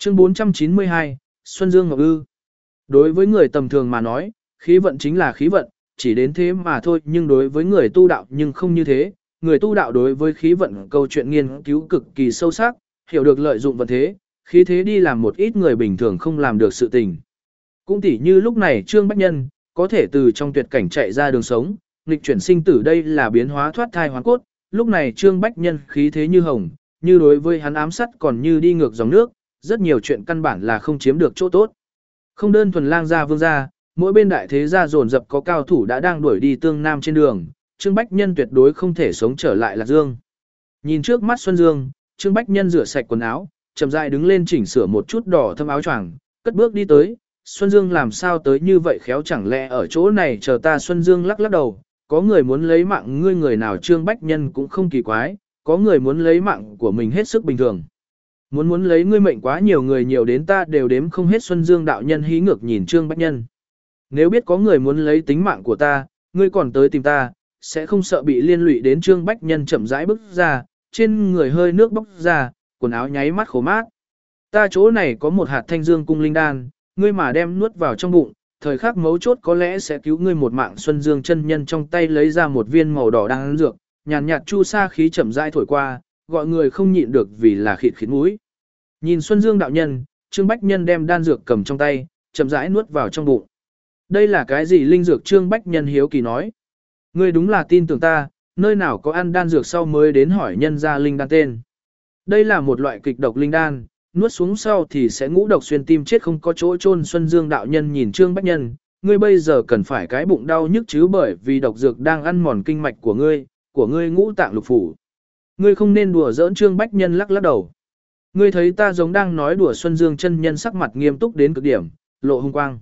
Chương 492, Xuân Dương Ngọc Ư. Đối với người tầm thường mà nói, khí vận chính là khí vận, chỉ đến thế mà thôi, nhưng đối với người tu đạo nhưng không như thế. Người tu đạo đối với khí vận câu chuyện nghiên cứu cực kỳ sâu sắc, hiểu được lợi dụng vận thế, khí thế đi làm một ít người bình thường không làm được sự tình. Cũng tỉ như lúc này Trương Bách Nhân, có thể từ trong tuyệt cảnh chạy ra đường sống, nghịch chuyển sinh tử, đây là biến hóa thoát thai hoàn cốt. Lúc này Trương Bách Nhân khí thế như hồng, như đối với hắn ám sát còn như đi ngược dòng nước, rất nhiều chuyện căn bản là không chiếm được chỗ tốt. Không đơn thuần lang gia vương gia, mỗi bên đại thế gia dồn dập có cao thủ đã đang đuổi đi tương nam trên đường, Trương Bách Nhân tuyệt đối không thể sống trở lại Lạc Dương. Nhìn trước mắt Xuân Dương, Trương Bách Nhân rửa sạch quần áo, chậm rãi đứng lên chỉnh sửa một chút đỏ thâm áo choàng, cất bước đi tới. Xuân Dương làm sao tới như vậy khéo, chẳng lẽ ở chỗ này chờ ta? Xuân Dương lắc lắc đầu, có người muốn lấy mạng ngươi, người nào? Trương Bách Nhân cũng không kỳ quái, có người muốn lấy mạng của mình hết sức bình thường. Muốn lấy ngươi mệnh quá nhiều, người nhiều đến ta đều đếm không hết. Xuân Dương đạo nhân hí ngược nhìn Trương Bách Nhân. Nếu biết có người muốn lấy tính mạng của ta, ngươi còn tới tìm ta, sẽ không sợ bị liên lụy đến? Trương Bách Nhân chậm rãi bước ra, trên người hơi nước bốc ra, quần áo nháy mắt khổ mát. Ta chỗ này có một hạt Thanh Dương cung linh đan, ngươi mà đem nuốt vào trong bụng, thời khắc mấu chốt có lẽ sẽ cứu ngươi một mạng. Xuân Dương chân nhân trong tay lấy ra một viên màu đỏ đan dược, nhàn nhạt chu sa khí chậm rãi thổi qua, gọi người không nhịn được vì là khịt khịt mũi. Nhìn Xuân Dương đạo nhân, Trương Bách Nhân đem đan dược cầm trong tay, chậm rãi nuốt vào trong bụng. Đây là cái gì linh dược? Trương Bách Nhân hiếu kỳ nói. Ngươi đúng là tin tưởng ta, nơi nào có ăn đan dược sau mới đến hỏi nhân ra linh đan tên. Đây là một loại kịch độc linh đan, nuốt xuống sau thì sẽ ngũ độc xuyên tim, chết không có chỗ chôn. Xuân Dương đạo nhân nhìn Trương Bách Nhân, ngươi bây giờ cần phải cái bụng đau nhức chứ, bởi vì độc dược đang ăn mòn kinh mạch của ngươi ngũ tạng lục phủ. Ngươi không nên đùa giỡn. Trương Bách Nhân lắc lắc đầu. Ngươi thấy ta giống đang nói đùa? Xuân Dương chân nhân sắc mặt nghiêm túc đến cực điểm, lộ hung quang.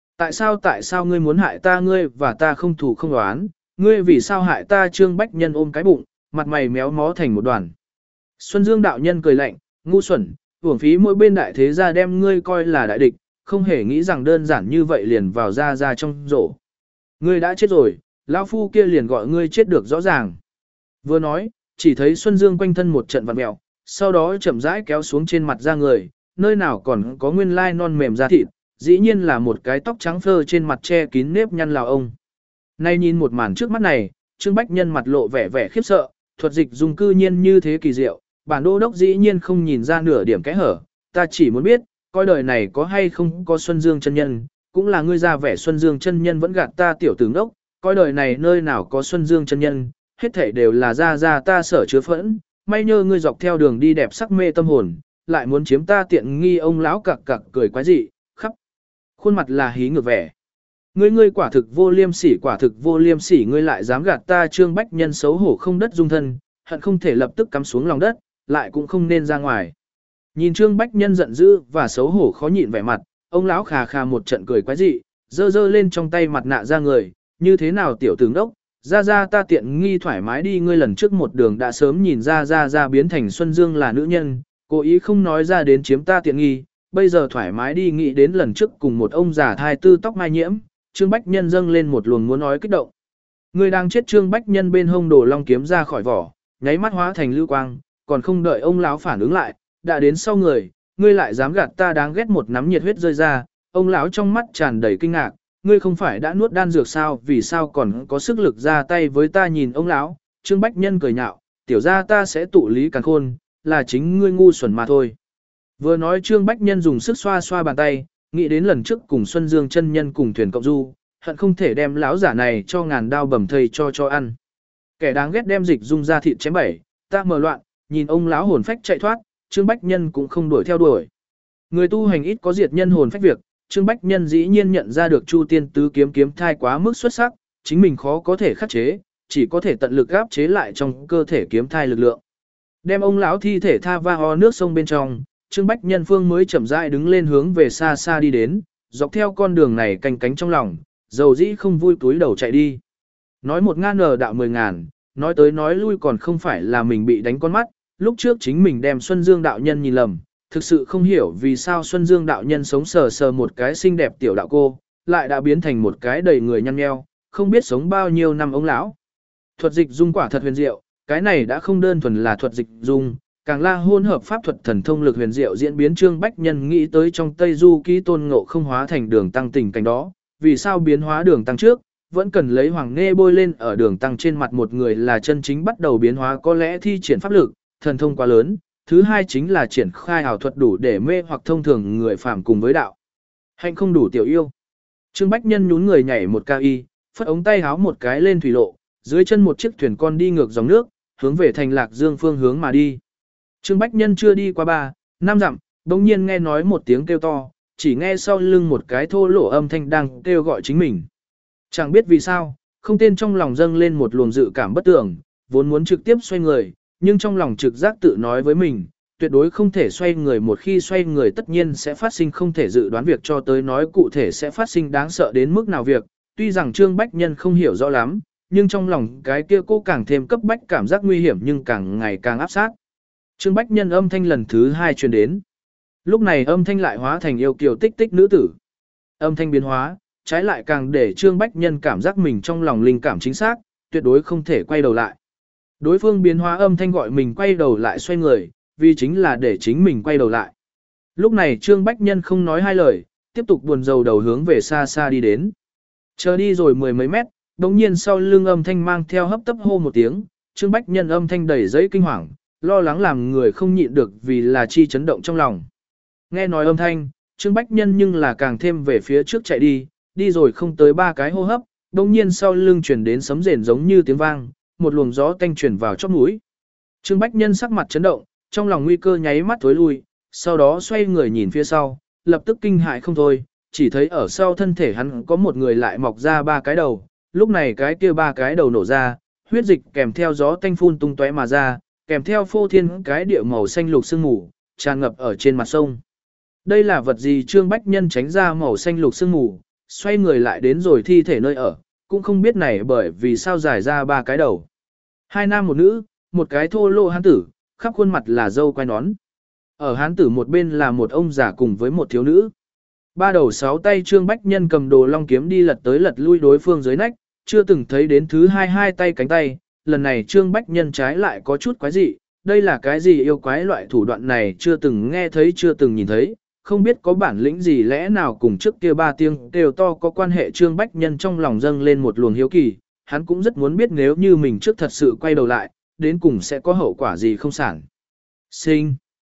Tại sao ngươi muốn hại ta? Ngươi và ta không thù không oán, ngươi vì sao hại ta? Trương Bách Nhân ôm cái bụng, mặt mày méo mó thành một đoàn. Xuân Dương đạo nhân cười lạnh, ngu xuẩn, uổng phí mỗi bên đại thế gia đem ngươi coi là đại địch, không hề nghĩ rằng đơn giản như vậy liền vào ra trong rổ. Ngươi đã chết rồi, lão phu kia liền gọi ngươi chết được rõ ràng. Vừa nói, chỉ thấy Xuân Dương quanh thân một trận vặn mèo, sau đó chậm rãi kéo xuống trên mặt da người, nơi nào còn có nguyên lai non mềm da thịt, dĩ nhiên là một cái tóc trắng phơ trên mặt che kín nếp nhăn lào ông. Nay nhìn một màn trước mắt này, Trương Bách Nhân mặt lộ vẻ khiếp sợ, thuật dịch dùng cư nhiên như thế kỳ diệu, bản đô đốc dĩ nhiên không nhìn ra nửa điểm kẽ hở. Ta chỉ muốn biết, coi đời này có hay không có Xuân Dương chân nhân, cũng là ngươi ra vẻ Xuân Dương chân nhân vẫn gạt ta tiểu tử ngốc, coi đời này nơi nào có Xuân Dương chân nhân, hết thảy đều là ra ta sở chứa phẫn, may nhờ ngươi dọc theo đường đi đẹp sắc mê tâm hồn, lại muốn chiếm ta tiện nghi. Ông lão cặc cười quái dị, khắp khuôn mặt là hí ngược vẻ. Ngươi quả thực vô liêm sỉ, ngươi lại dám gạt ta. Trương Bách Nhân xấu hổ không đất dung thân, hận không thể lập tức cắm xuống lòng đất, lại cũng không nên ra ngoài. Nhìn Trương Bách Nhân giận dữ và xấu hổ khó nhịn vẻ mặt, ông lão khà một trận cười quái dị, giơ lên trong tay mặt nạ ra người, như thế nào tiểu tướng đốc, ra ta tiện nghi thoải mái đi. Ngươi lần trước một đường đã sớm nhìn ra biến thành Xuân Dương là nữ nhân, cố ý không nói ra đến chiếm ta tiện nghi, bây giờ thoải mái đi. Nghĩ đến lần trước cùng một ông già thai tư tóc mai nhiễm, Trương Bách Nhân dâng lên một luồng muốn nói kích động. Ngươi đang chết. Trương Bách Nhân bên hông đồ long kiếm ra khỏi vỏ, nháy mắt hóa thành lưu quang, còn không đợi ông lão phản ứng lại, đã đến sau người. Ngươi lại dám gạt ta, đáng ghét. Một nắm nhiệt huyết rơi ra, ông lão trong mắt tràn đầy kinh ngạc. Ngươi không phải đã nuốt đan dược sao, vì sao còn có sức lực ra tay với ta? Nhìn ông lão, Trương Bách Nhân cười nhạo, tiểu ra ta sẽ tụ lý càn khôn, là chính ngươi ngu xuẩn mà thôi. Vừa nói Trương Bách Nhân dùng sức xoa bàn tay, nghĩ đến lần trước cùng Xuân Dương chân nhân cùng thuyền cộng du, hận không thể đem lão giả này cho ngàn đao bầm thây cho ăn. Kẻ đáng ghét đem dịch dung ra thịt chém bảy, ta mờ loạn, nhìn ông lão hồn phách chạy thoát, Trương Bách Nhân cũng không đuổi theo đuổi. Người tu hành ít có diệt nhân hồn phách việc, Trương Bách Nhân dĩ nhiên nhận ra được Chu Tiên Tứ kiếm thai quá mức xuất sắc, chính mình khó có thể khắc chế, chỉ có thể tận lực áp chế lại trong cơ thể kiếm thai lực lượng. Đem ông lão thi thể tha vào nước sông bên trong, Trương Bách Nhân phương mới chậm rãi đứng lên hướng về xa đi đến, dọc theo con đường này canh cánh trong lòng, dầu dĩ không vui túi đầu chạy đi. Nói 1.000 đạo 10.000, nói tới nói lui còn không phải là mình bị đánh con mắt, lúc trước chính mình đem Xuân Dương đạo nhân nhìn lầm, thực sự không hiểu vì sao Xuân Dương đạo nhân sống sờ một cái xinh đẹp tiểu đạo cô, lại đã biến thành một cái đầy người nhăn nheo, không biết sống bao nhiêu năm ông lão. Thuật dịch dung quả thật huyền diệu, cái này đã không đơn thuần là thuật dịch dung, càng là hôn hợp pháp thuật thần thông lực huyền diệu diễn biến Trương Bách Nhân nghĩ tới trong Tây Du ký tôn ngộ không hóa thành đường tăng tình cảnh đó, vì sao biến hóa đường tăng trước, vẫn cần lấy hoàng nghe bôi lên ở đường tăng trên mặt một người là chân chính bắt đầu biến hóa có lẽ thi triển pháp lực, thần thông quá lớn, thứ hai chính là triển khai ảo thuật đủ để mê hoặc thông thường người phàm cùng với đạo. Hạnh không đủ tiểu yêu. Trương Bách Nhân nhún người nhảy một cao y, phất ống tay háo một cái lên thủy lộ, dưới chân một chiếc thuyền con đi ngược dòng nước, hướng về thành Lạc Dương phương hướng mà đi. Trương Bách Nhân chưa đi qua 3-5 dặm, bỗng nhiên nghe nói một tiếng kêu to, chỉ nghe sau lưng một cái thô lỗ âm thanh đang kêu gọi chính mình. Chẳng biết vì sao, không tên trong lòng dâng lên một luồng dự cảm bất tưởng, vốn muốn trực tiếp xoay người, nhưng trong lòng trực giác tự nói với mình, tuyệt đối không thể xoay người, một khi xoay người tất nhiên sẽ phát sinh không thể dự đoán việc cho tới nói cụ thể sẽ phát sinh đáng sợ đến mức nào việc, tuy rằng Trương Bách Nhân không hiểu rõ lắm, nhưng trong lòng cái kia cô càng thêm cấp bách cảm giác nguy hiểm nhưng càng ngày càng áp sát. Trương Bách Nhân âm thanh lần thứ 2 truyền đến. Lúc này âm thanh lại hóa thành yêu kiều tích tích nữ tử. Âm thanh biến hóa, trái lại càng để Trương Bách Nhân cảm giác mình trong lòng linh cảm chính xác, tuyệt đối không thể quay đầu lại. Đối phương biến hóa âm thanh gọi mình quay đầu lại xoay người, vì chính là để chính mình quay đầu lại. Lúc này Trương Bách Nhân không nói hai lời, tiếp tục buồn rầu đầu hướng về xa xa đi đến. Chờ đi rồi mười mấy mét, đồng nhiên sau lưng âm thanh mang theo hấp tấp hô một tiếng, Trương Bách Nhân âm thanh đầy giấy kinh hoàng, lo lắng làm người không nhịn được vì là chi chấn động trong lòng. Nghe nói âm thanh, Trương Bách Nhân nhưng là càng thêm về phía trước chạy đi, đi rồi không tới 3 cái hô hấp, đồng nhiên sau lưng chuyển đến sấm rền giống như tiếng vang, một luồng gió tanh chuyển vào chóp mũi. Trương Bách Nhân sắc mặt chấn động, trong lòng nguy cơ nháy mắt thối lui, sau đó xoay người nhìn phía sau, lập tức kinh hại không thôi, chỉ thấy ở sau thân thể hắn có một người lại mọc ra 3 cái đầu, lúc này cái kia 3 cái đầu nổ ra, huyết dịch kèm theo gió tanh phun tung tóe mà ra, kèm theo phô thiên cái địa màu xanh lục sương mù, tràn ngập ở trên mặt sông. Đây là vật gì? Trương Bách Nhân tránh ra màu xanh lục sương mù, xoay người lại đến rồi thi thể nơi ở, cũng không biết này bởi vì sao giải ra 3 cái đầu. 2 nam một nữ, một cái thô lỗ hán tử, khắp khuôn mặt là râu quai nón. Ở hán tử một bên là một ông già cùng với một thiếu nữ. 3 đầu 6 tay Trương Bách Nhân cầm đồ long kiếm đi lật tới lật lui đối phương dưới nách, chưa từng thấy đến thứ hai tay cánh tay, lần này Trương Bách Nhân trái lại có chút quái dị, đây là cái gì yêu quái loại thủ đoạn này chưa từng nghe thấy chưa từng nhìn thấy, không biết có bản lĩnh gì lẽ nào cùng trước kia 3 tiếng đều to có quan hệ. Trương Bách Nhân trong lòng dâng lên một luồng hiếu kỳ, hắn cũng rất muốn biết nếu như mình trước thật sự quay đầu lại, đến cùng sẽ có hậu quả gì không sản sinh.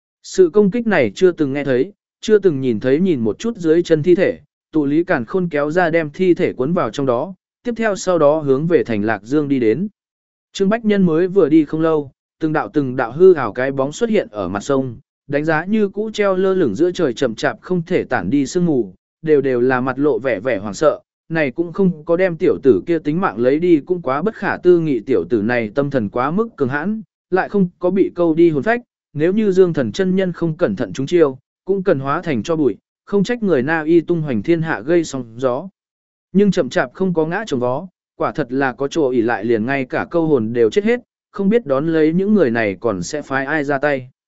Sự công kích này chưa từng nghe thấy, chưa từng nhìn thấy, nhìn một chút dưới chân thi thể, tụ lý cản khôn kéo ra đem thi thể cuốn vào trong đó, tiếp theo sau đó hướng về thành Lạc Dương đi đến. Trương Bách Nhân mới vừa đi không lâu, từng đạo hư ảo cái bóng xuất hiện ở mặt sông, đánh giá như cũ treo lơ lửng giữa trời chậm chạp không thể tản đi sương mù, đều là mặt lộ vẻ hoảng sợ, này cũng không có đem tiểu tử kia tính mạng lấy đi cũng quá bất khả tư nghị, tiểu tử này tâm thần quá mức cường hãn, lại không có bị câu đi hồn phách, nếu như Dương Thần chân nhân không cẩn thận trúng chiêu, cũng cần hóa thành cho bụi, không trách người Na Y tung hoành thiên hạ gây sóng gió. Nhưng chậm chạp không có ngã chồng vó, quả thật là có chỗ ỷ lại liền ngay cả câu hồn đều chết hết, không biết đón lấy những người này còn sẽ phái ai ra tay.